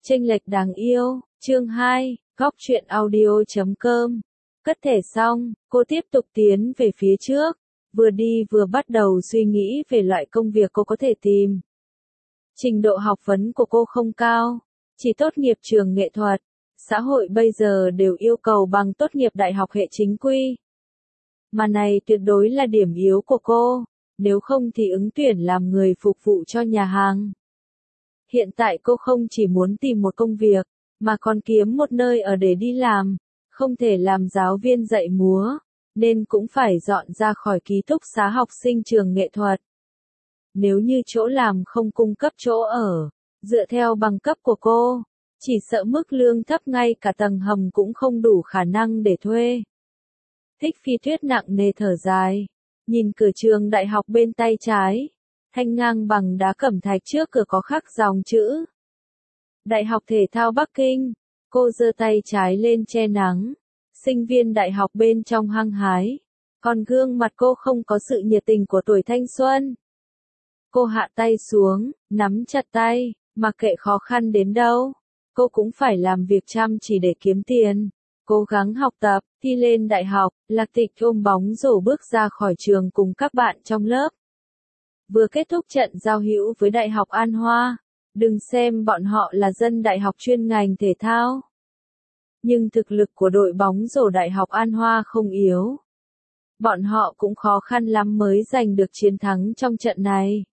Chênh lệch đáng yêu, chương 2, góc truyện audio.com. Cất thẻ xong, cô tiếp tục tiến về phía trước, vừa đi vừa bắt đầu suy nghĩ về loại công việc cô có thể tìm. Trình độ học vấn của cô không cao, chỉ tốt nghiệp trường nghệ thuật, xã hội bây giờ đều yêu cầu bằng tốt nghiệp đại học hệ chính quy. Mà này tuyệt đối là điểm yếu của cô, nếu không thì ứng tuyển làm người phục vụ cho nhà hàng. Hiện tại cô không chỉ muốn tìm một công việc, mà còn kiếm một nơi ở để đi làm, không thể làm giáo viên dạy múa, nên cũng phải dọn ra khỏi ký túc xá học sinh trường nghệ thuật. Nếu như chỗ làm không cung cấp chỗ ở, dựa theo bằng cấp của cô, chỉ sợ mức lương thấp ngay cả tầng hầm cũng không đủ khả năng để thuê. Thích Phi Tuyết nặng nề thở dài, nhìn cửa trường đại học bên tay trái, thanh ngang bằng đá cẩm thạch trước cửa có khắc dòng chữ Đại học Thể thao Bắc Kinh. Cô giơ tay trái lên che nắng, sinh viên đại học bên trong hăng hái, còn gương mặt cô không có sự nhiệt tình của tuổi thanh xuân. Cô hạ tay xuống, nắm chặt tay, mặc kệ khó khăn đến đâu, cô cũng phải làm việc chăm chỉ để kiếm tiền, cố gắng học tập, thi lên đại học. Lạc Tịch ôm bóng rổ bước ra khỏi trường cùng các bạn trong lớp. Vừa kết thúc trận giao hữu với Đại học An Hoa, đừng xem bọn họ là dân đại học chuyên ngành thể thao. Nhưng thực lực của đội bóng rổ Đại học An Hoa không yếu. Bọn họ cũng khó khăn lắm mới giành được chiến thắng trong trận này.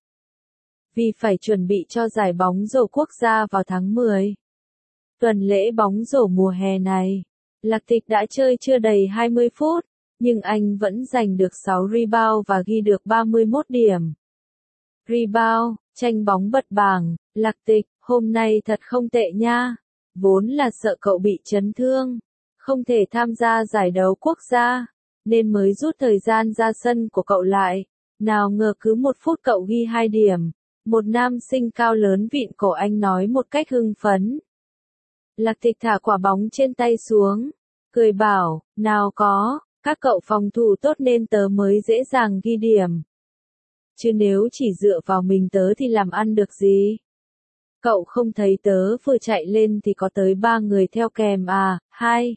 Vì phải chuẩn bị cho giải bóng rổ quốc gia vào tháng 10. Tuần lễ bóng rổ mùa hè này, Lạc Tịch đã chơi chưa đầy 20 phút, nhưng anh vẫn giành được 6 rebound và ghi được 31 điểm. Rebound, tranh bóng bật bảng. Lạc Tịch, hôm nay thật không tệ nha. Vốn là sợ cậu bị chấn thương, không thể tham gia giải đấu quốc gia, nên mới rút thời gian ra sân của cậu lại. Nào ngờ cứ 1 phút cậu ghi 2 điểm. Một nam sinh cao lớn vịn cổ anh nói một cách hưng phấn. Lạc Tịch thả quả bóng trên tay xuống, cười bảo, nào có, các cậu phòng thủ tốt nên tớ mới dễ dàng ghi điểm. Chứ nếu chỉ dựa vào mình tớ thì làm ăn được gì? Cậu không thấy tớ vừa chạy lên thì có tới 3 người theo kèm à? 2.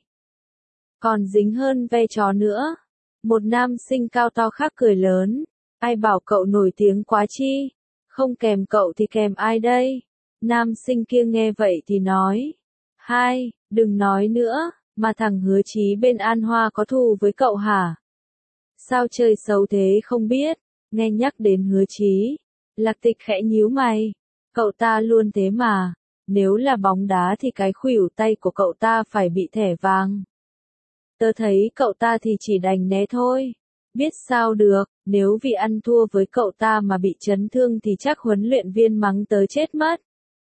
Còn dính hơn ve chó nữa. Một nam sinh cao to khác cười lớn. Ai bảo cậu nổi tiếng quá chi? Không kèm cậu thì kèm ai đây? Nam sinh kia nghe vậy thì nói. 2, đừng nói nữa, mà thằng Hứa Chí bên An Hoa có thù với cậu hả? Sao chơi xấu thế không biết? Nghe nhắc đến Hứa Chí, Lạc Tịch khẽ nhíu mày. Cậu ta luôn thế mà, nếu là bóng đá thì cái khuỷu tay của cậu ta phải bị thẻ vàng. Tớ thấy cậu ta thì chỉ đành né thôi. Biết sao được, nếu vì ăn thua với cậu ta mà bị chấn thương thì chắc huấn luyện viên mắng tớ chết mất.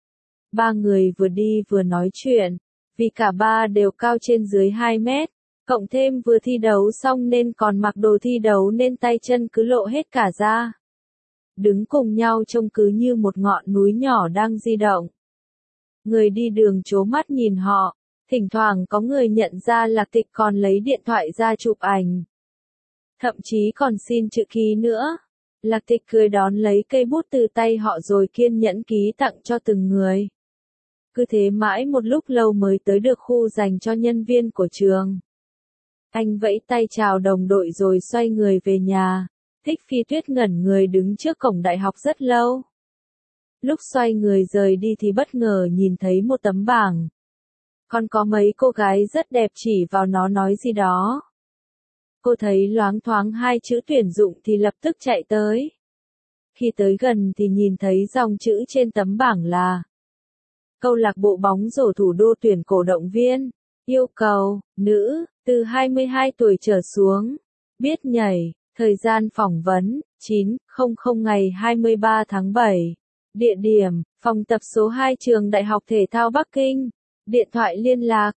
3 người vừa đi vừa nói chuyện, vì cả ba đều cao trên dưới 2 mét, cộng thêm vừa thi đấu xong nên còn mặc đồ thi đấu nên tay chân cứ lộ hết cả ra. Đứng cùng nhau trông cứ như một ngọn núi nhỏ đang di động. Người đi đường trố mắt nhìn họ, thỉnh thoảng có người nhận ra Lạc Tịch còn lấy điện thoại ra chụp ảnh. Thậm chí còn xin chữ ký nữa. Lạc Tịch cười đón lấy cây bút từ tay họ rồi kiên nhẫn ký tặng cho từng người. Cứ thế mãi một lúc lâu mới tới được khu dành cho nhân viên của trường. Anh vẫy tay chào đồng đội rồi xoay người về nhà. Thích Phi Tuyết ngẩn người đứng trước cổng đại học rất lâu. Lúc xoay người rời đi thì bất ngờ nhìn thấy một tấm bảng. Còn có mấy cô gái rất đẹp chỉ vào nó nói gì đó. Cô thấy loáng thoáng 2 chữ tuyển dụng thì lập tức chạy tới. Khi tới gần thì nhìn thấy dòng chữ trên tấm bảng là Câu lạc bộ bóng rổ thủ đô tuyển cổ động viên, yêu cầu, nữ, từ 22 tuổi trở xuống, biết nhảy, thời gian phỏng vấn, 9:00 ngày 23 tháng 7, địa điểm, phòng tập số 2 trường Đại học Thể thao Bắc Kinh, điện thoại liên lạc,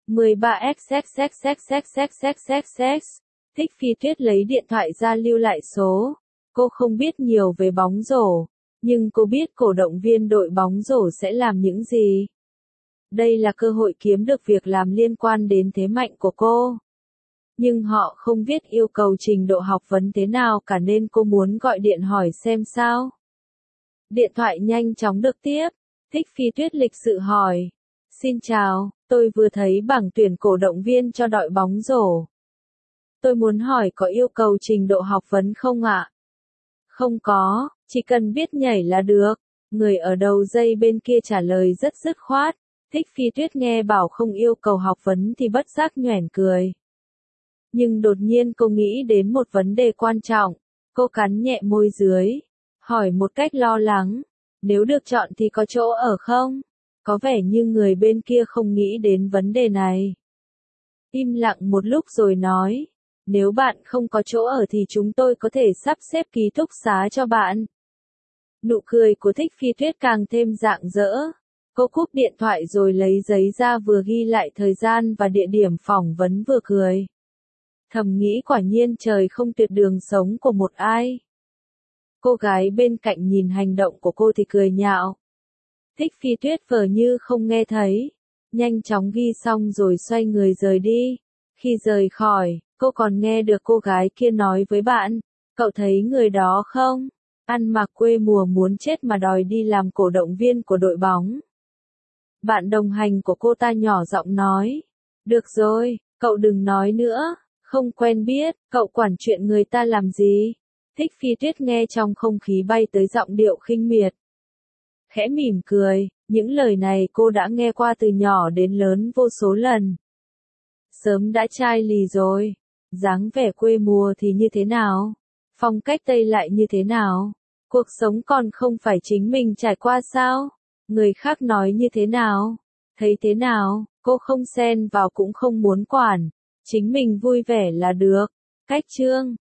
13xxxxxxxxxx. Thích Phi Tuyết lấy điện thoại ra lưu lại số, cô không biết nhiều về bóng rổ. Nhưng cô biết cổ động viên đội bóng rổ sẽ làm những gì. Đây là cơ hội kiếm được việc làm liên quan đến thế mạnh của cô. Nhưng họ không biết yêu cầu trình độ học vấn thế nào cả nên cô muốn gọi điện hỏi xem sao. Điện thoại nhanh chóng được tiếp. Thích Phi Tuyết lịch sự hỏi. Xin chào, tôi vừa thấy bảng tuyển cổ động viên cho đội bóng rổ. Tôi muốn hỏi có yêu cầu trình độ học vấn không ạ? Không có, chỉ cần biết nhảy là được. Người ở đầu dây bên kia trả lời rất dứt khoát. Thích Phi Tuyết nghe bảo không yêu cầu học vấn thì bất giác nhoẻn cười. Nhưng đột nhiên cô nghĩ đến một vấn đề quan trọng. Cô cắn nhẹ môi dưới, hỏi một cách lo lắng. Nếu được chọn thì có chỗ ở không? Có vẻ như người bên kia không nghĩ đến vấn đề này. Im lặng một lúc rồi nói. Nếu bạn không có chỗ ở thì chúng tôi có thể sắp xếp ký túc xá cho bạn. Nụ cười của Thích Phi Tuyết càng thêm rạng rỡ. Cô cúp điện thoại rồi lấy giấy ra vừa ghi lại thời gian và địa điểm phỏng vấn vừa cười. Thầm nghĩ quả nhiên trời không tuyệt đường sống của một ai. Cô gái bên cạnh nhìn hành động của cô thì cười nhạo. Thích Phi Tuyết vờ như không nghe thấy. Nhanh chóng ghi xong rồi xoay người rời đi. Khi rời khỏi, cô còn nghe được cô gái kia nói với bạn. Cậu thấy người đó không? Ăn mặc quê mùa muốn chết mà đòi đi làm cổ động viên của đội bóng. Bạn đồng hành của cô ta nhỏ giọng nói. Được rồi, cậu đừng nói nữa. Không quen biết, cậu quản chuyện người ta làm gì? Thích Phi Tuyết nghe trong không khí bay tới giọng điệu khinh miệt. Khẽ mỉm cười, những lời này cô đã nghe qua từ nhỏ đến lớn vô số lần. Sớm đã chai lì rồi. Dáng vẻ quê mùa thì như thế nào? Phong cách Tây lại như thế nào? Cuộc sống còn không phải chính mình trải qua sao? Người khác nói như thế nào? Thấy thế nào? Cô không xen vào cũng không muốn quản. Chính mình vui vẻ là được. Cách chương